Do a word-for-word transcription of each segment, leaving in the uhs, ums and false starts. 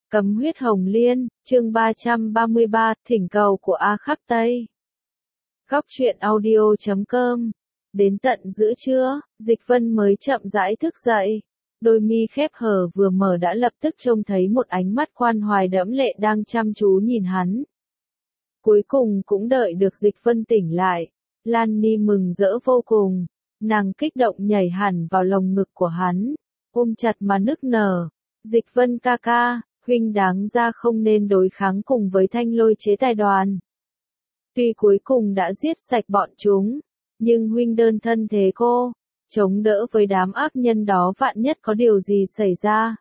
Cấm huyết hồng liên, chương ba trăm ba mươi ba, thỉnh cầu của A Khắc Tây. Góc truyện audio chấm com. Đến tận giữa trưa, Dịch Vân mới chậm rãi thức dậy. Đôi mi khép hờ vừa mở đã lập tức trông thấy một ánh mắt quan hoài đẫm lệ đang chăm chú nhìn hắn. Cuối cùng cũng đợi được Dịch Vân tỉnh lại. Lan Ni mừng rỡ vô cùng. Nàng kích động nhảy hẳn vào lồng ngực của hắn, ôm chặt mà nức nở. Dịch Vân ca ca, huynh đáng ra không nên đối kháng cùng với Thanh Lôi chế tài đoàn. Tuy cuối cùng đã giết sạch bọn chúng, nhưng huynh đơn thân thế cô, chống đỡ với đám ác nhân đó vạn nhất có điều gì xảy ra.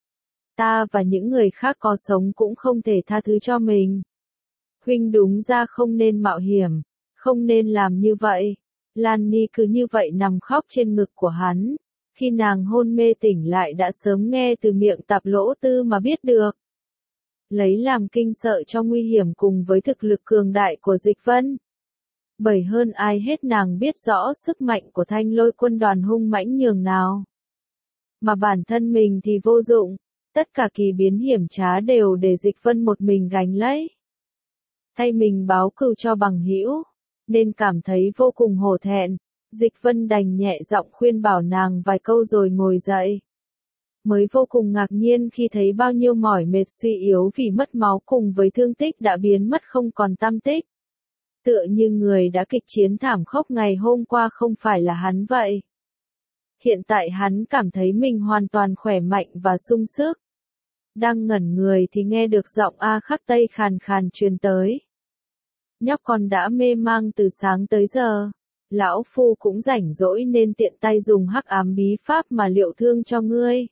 Ta và những người khác có sống cũng không thể tha thứ cho mình. Huynh đúng ra không nên mạo hiểm, không nên làm như vậy. Lan Ni cứ như vậy nằm khóc trên ngực của hắn. Khi nàng hôn mê tỉnh lại đã sớm nghe từ miệng Tạp Lỗ Tư mà biết được. Lấy làm kinh sợ cho nguy hiểm cùng với thực lực cường đại của Dịch Vân. Bởi hơn ai hết nàng biết rõ sức mạnh của Thanh Lôi quân đoàn hung mãnh nhường nào. Mà bản thân mình thì vô dụng, tất cả kỳ biến hiểm trá đều để Dịch Vân một mình gánh lấy. Thay mình báo cừu cho bằng hữu, nên cảm thấy vô cùng hổ thẹn. Dịch Vân đành nhẹ giọng khuyên bảo nàng vài câu rồi ngồi dậy. Mới vô cùng ngạc nhiên khi thấy bao nhiêu mỏi mệt suy yếu vì mất máu cùng với thương tích đã biến mất không còn tăm tích. Tựa như người đã kịch chiến thảm khốc ngày hôm qua không phải là hắn vậy. Hiện tại hắn cảm thấy mình hoàn toàn khỏe mạnh và sung sức. Đang ngẩn người thì nghe được giọng A Khắc Tây khàn khàn truyền tới. Nhóc con đã mê mang từ sáng tới giờ. Lão Phu cũng rảnh rỗi nên tiện tay dùng hắc ám bí pháp mà liệu thương cho ngươi.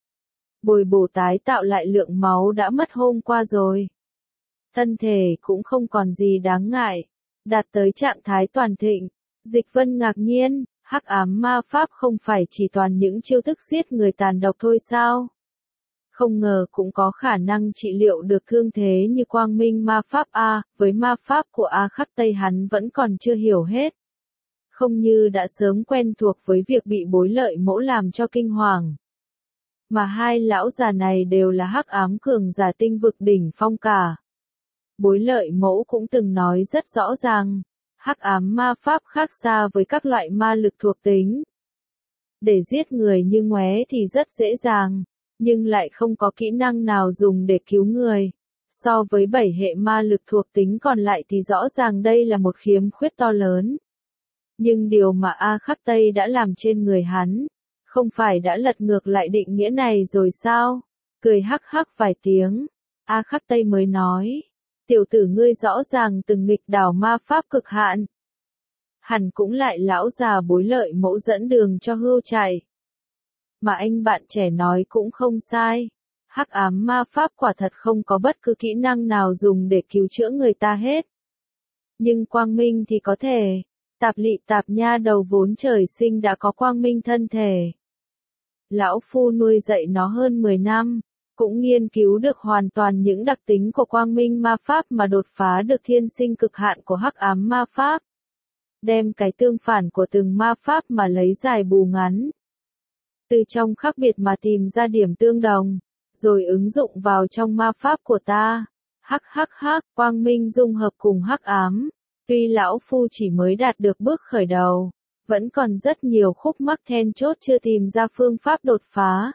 Bồi bổ tái tạo lại lượng máu đã mất hôm qua rồi. Thân thể cũng không còn gì đáng ngại, đạt tới trạng thái toàn thịnh. Dịch Vân ngạc nhiên, hắc ám ma pháp không phải chỉ toàn những chiêu thức giết người tàn độc thôi sao? Không ngờ cũng có khả năng trị liệu được thương thế như quang minh ma pháp A, với ma pháp của A Khắc Tây hắn vẫn còn chưa hiểu hết. Không như đã sớm quen thuộc với việc bị Bối Lợi Mẫu làm cho kinh hoàng. Mà hai lão già này đều là hắc ám cường giả tinh vực đỉnh phong cả. Bối Lợi Mẫu cũng từng nói rất rõ ràng, hắc ám ma pháp khác xa với các loại ma lực thuộc tính. Để giết người như ngoé thì rất dễ dàng, nhưng lại không có kỹ năng nào dùng để cứu người. So với bảy hệ ma lực thuộc tính còn lại thì rõ ràng đây là một khiếm khuyết to lớn. Nhưng điều mà A Khắc Tây đã làm trên người hắn, không phải đã lật ngược lại định nghĩa này rồi sao? Cười hắc hắc vài tiếng, A Khắc Tây mới nói, tiểu tử ngươi rõ ràng từng nghịch đảo ma pháp cực hạn. Hẳn cũng lại lão già Bối Lợi Mẫu dẫn đường cho hươu chạy. Mà anh bạn trẻ nói cũng không sai, hắc ám ma pháp quả thật không có bất cứ kỹ năng nào dùng để cứu chữa người ta hết. Nhưng quang minh thì có thể. Tạp Lị Tạp nha đầu vốn trời sinh đã có quang minh thân thể. Lão Phu nuôi dạy nó hơn mười năm, cũng nghiên cứu được hoàn toàn những đặc tính của quang minh ma pháp mà đột phá được thiên sinh cực hạn của hắc ám ma pháp. Đem cái tương phản của từng ma pháp mà lấy dài bù ngắn. Từ trong khác biệt mà tìm ra điểm tương đồng, rồi ứng dụng vào trong ma pháp của ta. Hắc hắc hắc, quang minh dung hợp cùng hắc ám. Tuy lão Phu chỉ mới đạt được bước khởi đầu, vẫn còn rất nhiều khúc mắc then chốt chưa tìm ra phương pháp đột phá.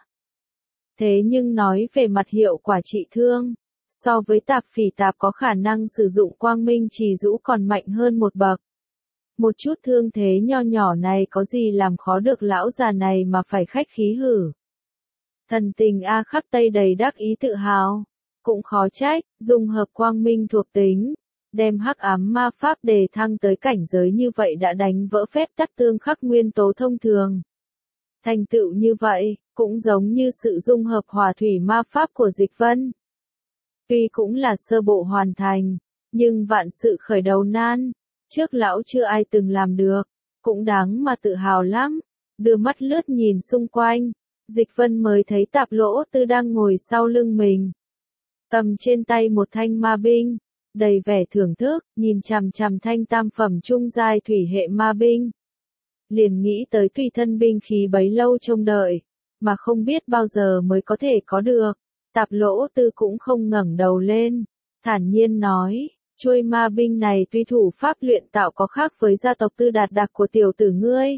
Thế nhưng nói về mặt hiệu quả trị thương, so với Tạp Phỉ Tạp có khả năng sử dụng quang minh trì rũ còn mạnh hơn một bậc. Một chút thương thế nho nhỏ này có gì làm khó được lão già này mà phải khách khí hử. Thần tình A Khắc Tây đầy đắc ý tự hào, cũng khó trách, dùng hợp quang minh thuộc tính. Đem hắc ám ma pháp đề thăng tới cảnh giới như vậy đã đánh vỡ phép tắc tương khắc nguyên tố thông thường. Thành tựu như vậy, cũng giống như sự dung hợp hỏa thủy ma pháp của Dịch Vân. Tuy cũng là sơ bộ hoàn thành, nhưng vạn sự khởi đầu nan, trước lão chưa ai từng làm được, cũng đáng mà tự hào lắm. Đưa mắt lướt nhìn xung quanh, Dịch Vân mới thấy Tạp Lỗ Tư đang ngồi sau lưng mình. Cầm trên tay một thanh ma binh. Đầy vẻ thưởng thức, nhìn chằm chằm thanh tam phẩm trung giai thủy hệ ma binh. Liền nghĩ tới tùy thân binh khí bấy lâu trông đợi, mà không biết bao giờ mới có thể có được. Tạp Lỗ Tư cũng không ngẩng đầu lên, thản nhiên nói, chuôi ma binh này tuy thủ pháp luyện tạo có khác với gia tộc Tư Đạt Đạc của tiểu tử ngươi,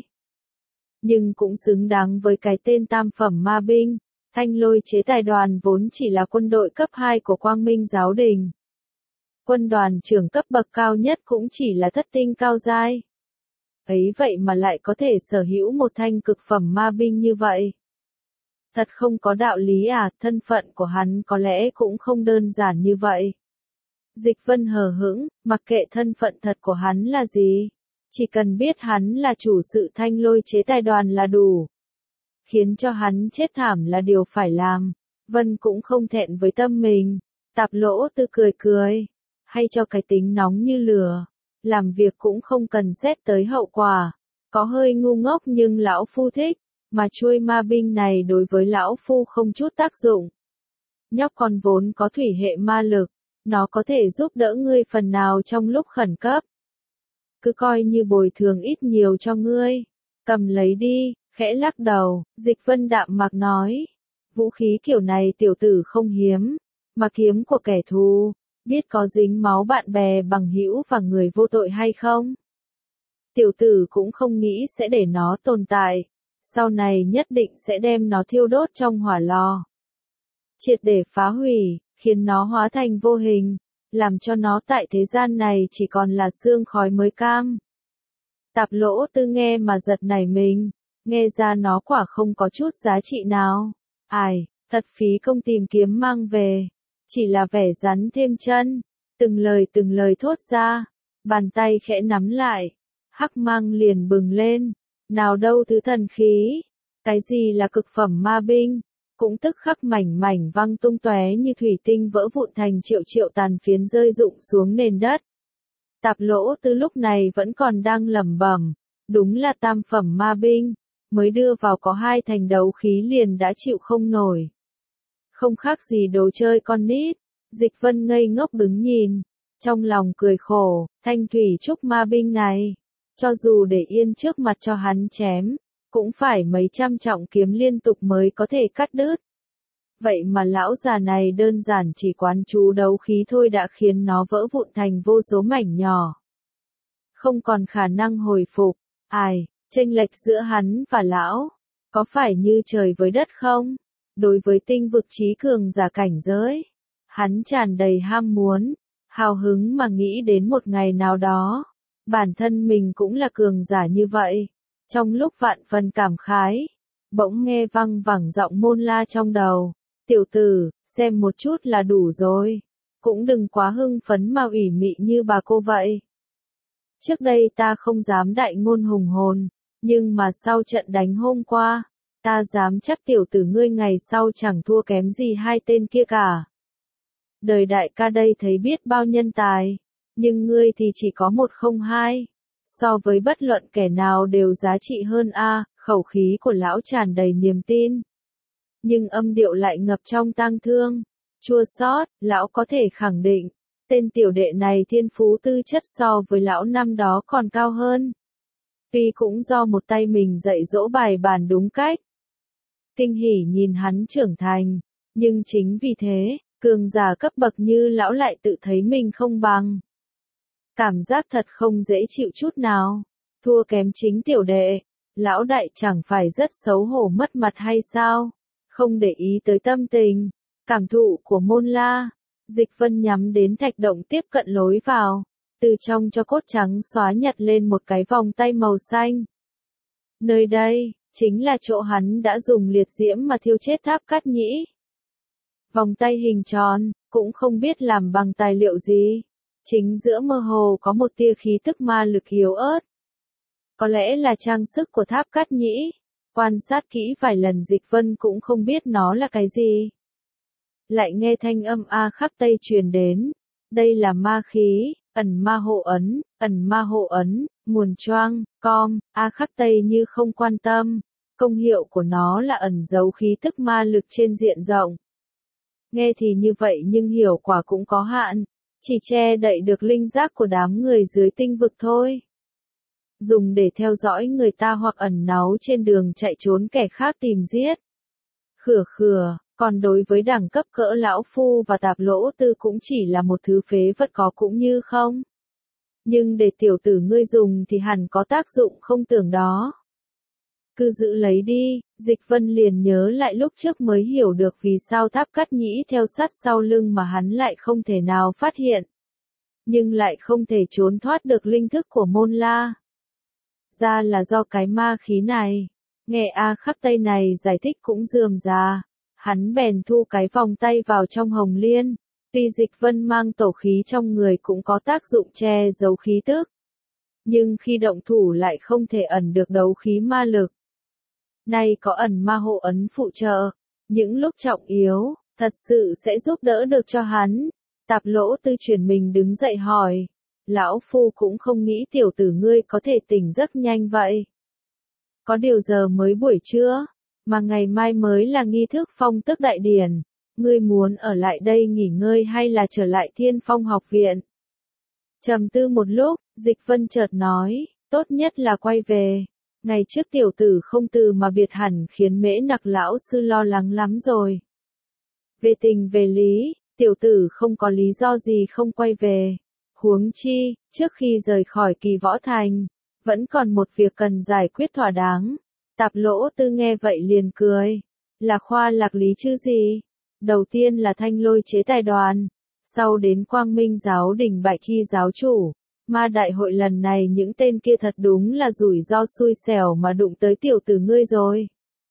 nhưng cũng xứng đáng với cái tên tam phẩm ma binh. Thanh Lôi chế tài đoàn vốn chỉ là quân đội cấp hai của Quang Minh giáo đình. Quân đoàn trưởng cấp bậc cao nhất cũng chỉ là thất tinh cao giai. Ấy vậy mà lại có thể sở hữu một thanh cực phẩm ma binh như vậy. Thật không có đạo lý à, thân phận của hắn có lẽ cũng không đơn giản như vậy. Dịch Vân hờ hững, mặc kệ thân phận thật của hắn là gì. Chỉ cần biết hắn là chủ sự Thanh Lôi chế tài đoàn là đủ. Khiến cho hắn chết thảm là điều phải làm. Vân cũng không thẹn với tâm mình. Tạp Lỗ Tư cười cười. Hay cho cái tính nóng như lửa. Làm việc cũng không cần xét tới hậu quả. Có hơi ngu ngốc nhưng lão phu thích. Mà chuôi ma binh này đối với lão phu không chút tác dụng. Nhóc con vốn có thủy hệ ma lực. Nó có thể giúp đỡ ngươi phần nào trong lúc khẩn cấp. Cứ coi như bồi thường ít nhiều cho ngươi. Cầm lấy đi, khẽ lắc đầu, Dịch Vân đạm mạc nói. Vũ khí kiểu này tiểu tử không hiếm. Mà kiếm của kẻ thù. Biết có dính máu bạn bè bằng hữu và người vô tội hay không? Tiểu tử cũng không nghĩ sẽ để nó tồn tại. Sau này nhất định sẽ đem nó thiêu đốt trong hỏa lò. Triệt để phá hủy, khiến nó hóa thành vô hình, làm cho nó tại thế gian này chỉ còn là sương khói mới cam. Tạp Lỗ Tư nghe mà giật nảy mình, nghe ra nó quả không có chút giá trị nào. Ai, thật phí công tìm kiếm mang về, chỉ là vẻ rắn thêm chân, từng lời từng lời thốt ra, bàn tay khẽ nắm lại, hắc mang liền bừng lên. Nào đâu thứ thần khí, cái gì là cực phẩm ma binh, cũng tức khắc mảnh mảnh văng tung tóe như thủy tinh vỡ vụn thành triệu triệu tàn phiến rơi rụng xuống nền đất. Tạp Lỗ Tư lúc này vẫn còn đang lẩm bẩm, đúng là tam phẩm ma binh, mới đưa vào có hai thành đấu khí liền đã chịu không nổi. Không khác gì đồ chơi con nít, Dịch Vân ngây ngốc đứng nhìn, trong lòng cười khổ, thanh thủy trúc ma binh này. Cho dù để yên trước mặt cho hắn chém, cũng phải mấy trăm trọng kiếm liên tục mới có thể cắt đứt. Vậy mà lão già này đơn giản chỉ quán chú đấu khí thôi đã khiến nó vỡ vụn thành vô số mảnh nhỏ. Không còn khả năng hồi phục. Ai, chênh lệch giữa hắn và lão, có phải như trời với đất không? Đối với tinh vực trí cường giả cảnh giới, hắn tràn đầy ham muốn, hào hứng mà nghĩ đến một ngày nào đó. Bản thân mình cũng là cường giả như vậy. Trong lúc vạn phần cảm khái, bỗng nghe văng vẳng giọng Môn La trong đầu. Tiểu tử, xem một chút là đủ rồi. Cũng đừng quá hưng phấn mà ủy mị như bà cô vậy. Trước đây ta không dám đại ngôn hùng hồn, nhưng mà sau trận đánh hôm qua, ta dám chắc tiểu tử ngươi ngày sau chẳng thua kém gì hai tên kia cả. Đời đại ca đây thấy biết bao nhân tài. Nhưng ngươi thì chỉ có một không hai. So với bất luận kẻ nào đều giá trị hơn a. Khẩu khí của lão tràn đầy niềm tin. Nhưng âm điệu lại ngập trong tang thương. Chua xót, lão có thể khẳng định. Tên tiểu đệ này thiên phú tư chất so với lão năm đó còn cao hơn. Tuy cũng do một tay mình dạy dỗ bài bản đúng cách. Kinh hỉ nhìn hắn trưởng thành. Nhưng chính vì thế, cường giả cấp bậc như lão lại tự thấy mình không bằng. Cảm giác thật không dễ chịu chút nào. Thua kém chính tiểu đệ. Lão đại chẳng phải rất xấu hổ mất mặt hay sao? Không để ý tới tâm tình, cảm thụ của Môn La. Dịch Vân nhắm đến thạch động tiếp cận lối vào. Từ trong cho cốt trắng xóa nhặt lên một cái vòng tay màu xanh. Nơi đây, chính là chỗ hắn đã dùng liệt diễm mà thiêu chết Tháp Cát Nhĩ. Vòng tay hình tròn, cũng không biết làm bằng tài liệu gì. Chính giữa mơ hồ có một tia khí tức ma lực yếu ớt. Có lẽ là trang sức của Tháp Cát Nhĩ. Quan sát kỹ vài lần Dịch Vân cũng không biết nó là cái gì. Lại nghe thanh âm A Khắc Tây truyền đến. Đây là ma khí, ẩn ma hộ ấn, ẩn ma hộ ấn, nguồn choang, com, A Khắc Tây như không quan tâm. Công hiệu của nó là ẩn giấu khí tức ma lực trên diện rộng. Nghe thì như vậy nhưng hiệu quả cũng có hạn. Chỉ che đậy được linh giác của đám người dưới tinh vực thôi. Dùng để theo dõi người ta hoặc ẩn náu trên đường chạy trốn kẻ khác tìm giết. Khửa khửa, Còn đối với đẳng cấp cỡ lão phu và Tạp Lỗ Tư cũng chỉ là một thứ phế vật có cũng như không. Nhưng để tiểu tử ngươi dùng thì hẳn có tác dụng không tưởng đó. Cứ giữ lấy đi, Dịch Vân liền nhớ lại lúc trước mới hiểu được vì sao Tháp Cát Nhĩ theo sát sau lưng mà hắn lại không thể nào phát hiện. Nhưng lại không thể trốn thoát được linh thức của Môn La. Ra là do cái ma khí này. Nghe A Khắc Tây này giải thích cũng rườm rà. Hắn bèn thu cái vòng tay vào trong hồng liên. Tuy Dịch Vân mang tổ khí trong người cũng có tác dụng che giấu khí tức. Nhưng khi động thủ lại không thể ẩn được đấu khí ma lực. Nay có ẩn ma hộ ấn phụ trợ. Những lúc trọng yếu, thật sự sẽ giúp đỡ được cho hắn. Tạp Lỗ Tư chuyển mình đứng dậy hỏi. Lão phu cũng không nghĩ tiểu tử ngươi có thể tỉnh giấc nhanh vậy. Có điều giờ mới buổi trưa, mà ngày mai mới là nghi thức phong tước đại điển. Ngươi muốn ở lại đây nghỉ ngơi hay là trở lại Thiên Phong học viện? Trầm tư một lúc, Dịch Vân chợt nói, tốt nhất là quay về. Ngày trước tiểu tử không từ mà biệt hẳn khiến Mễ Nặc lão sư lo lắng lắm rồi. Về tình về lý, tiểu tử không có lý do gì không quay về. Huống chi, trước khi rời khỏi Kỳ Võ Thành, vẫn còn một việc cần giải quyết thỏa đáng. Tạp Lỗ Tư nghe vậy liền cười. Là khoa lạc lý chứ gì? Đầu tiên là Thanh Lôi chế tài đoàn, sau đến Quang Minh giáo đình bại khi giáo chủ. Ma đại hội lần này những tên kia thật đúng là rủi ro xui xẻo mà đụng tới tiểu tử ngươi rồi.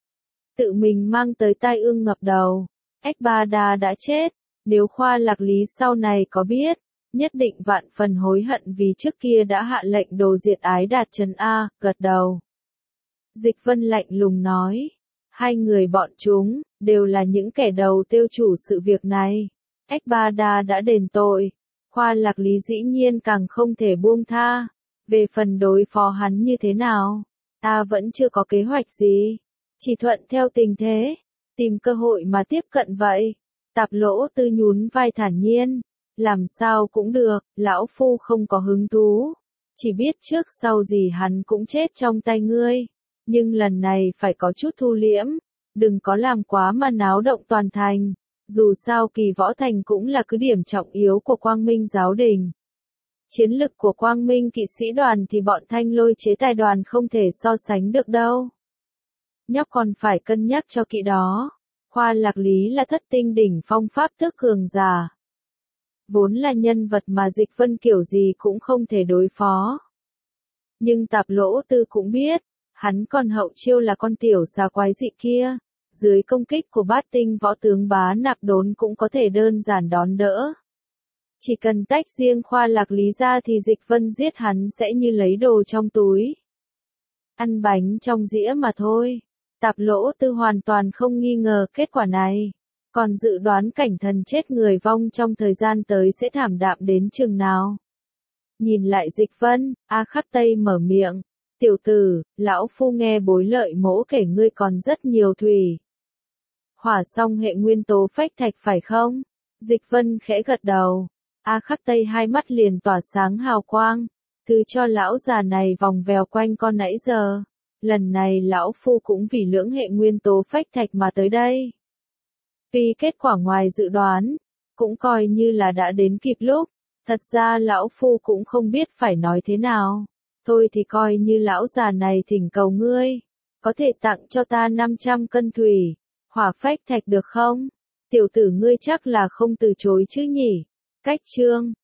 Tự mình mang tới tai ương ngập đầu. Ách Ba Đa đã chết, nếu khoa lạc lý sau này có biết, nhất định vạn phần hối hận vì trước kia đã hạ lệnh đồ diệt Ái Đạt Trần A, gật đầu. Dịch Vân lạnh lùng nói, hai người bọn chúng, đều là những kẻ đầu tiêu chủ sự việc này. Ách Ba Đa đã đền tội, khoa lạc lý dĩ nhiên càng không thể buông tha. Về phần đối phó hắn như thế nào, ta vẫn chưa có kế hoạch gì, chỉ thuận theo tình thế, tìm cơ hội mà tiếp cận vậy. Tạp Lỗ Tư nhún vai thản nhiên, làm sao cũng được, lão phu không có hứng thú, chỉ biết trước sau gì hắn cũng chết trong tay ngươi, nhưng lần này phải có chút thu liễm, đừng có làm quá mà náo động toàn thành, dù sao Kỳ Võ Thành cũng là cứ điểm trọng yếu của Quang Minh giáo đình. Chiến lực của Quang Minh kỵ sĩ đoàn thì bọn Thanh Lôi chế tài đoàn không thể so sánh được đâu. Nhóc còn phải cân nhắc cho kỹ đó. Khoa lạc lý là thất tinh đỉnh phong pháp tước cường giả. Vốn là nhân vật mà Dịch Vân kiểu gì cũng không thể đối phó. Nhưng Tạp Lỗ Tư cũng biết, hắn còn hậu chiêu là con tiểu xà quái dị kia. Dưới công kích của bát tinh võ tướng Bá Nạp Đốn cũng có thể đơn giản đón đỡ. Chỉ cần tách riêng khoa lạc lý ra thì Dịch Vân giết hắn sẽ như lấy đồ trong túi. Ăn bánh trong dĩa mà thôi. Tạp Lỗ Tư hoàn toàn không nghi ngờ kết quả này. Còn dự đoán cảnh thần chết người vong trong thời gian tới sẽ thảm đạm đến chừng nào. Nhìn lại Dịch Vân, A Khắc Tây mở miệng. Tiểu tử, lão phu nghe bối lợi mỗ kể ngươi còn rất nhiều thủy. Hỏa song hệ nguyên tố phách thạch phải không? Dịch Vân khẽ gật đầu. A Khắc Tây hai mắt liền tỏa sáng hào quang. Thứ cho lão già này vòng vèo quanh con nãy giờ. Lần này lão phu cũng vì lưỡng hệ nguyên tố phách thạch mà tới đây. Tuy kết quả ngoài dự đoán, cũng coi như là đã đến kịp lúc. Thật ra lão phu cũng không biết phải nói thế nào. Thôi thì coi như lão già này thỉnh cầu ngươi. Có thể tặng cho ta năm trăm cân thủy. Hỏa phách thạch được không? Tiểu tử ngươi chắc là không từ chối chứ nhỉ? Cách chương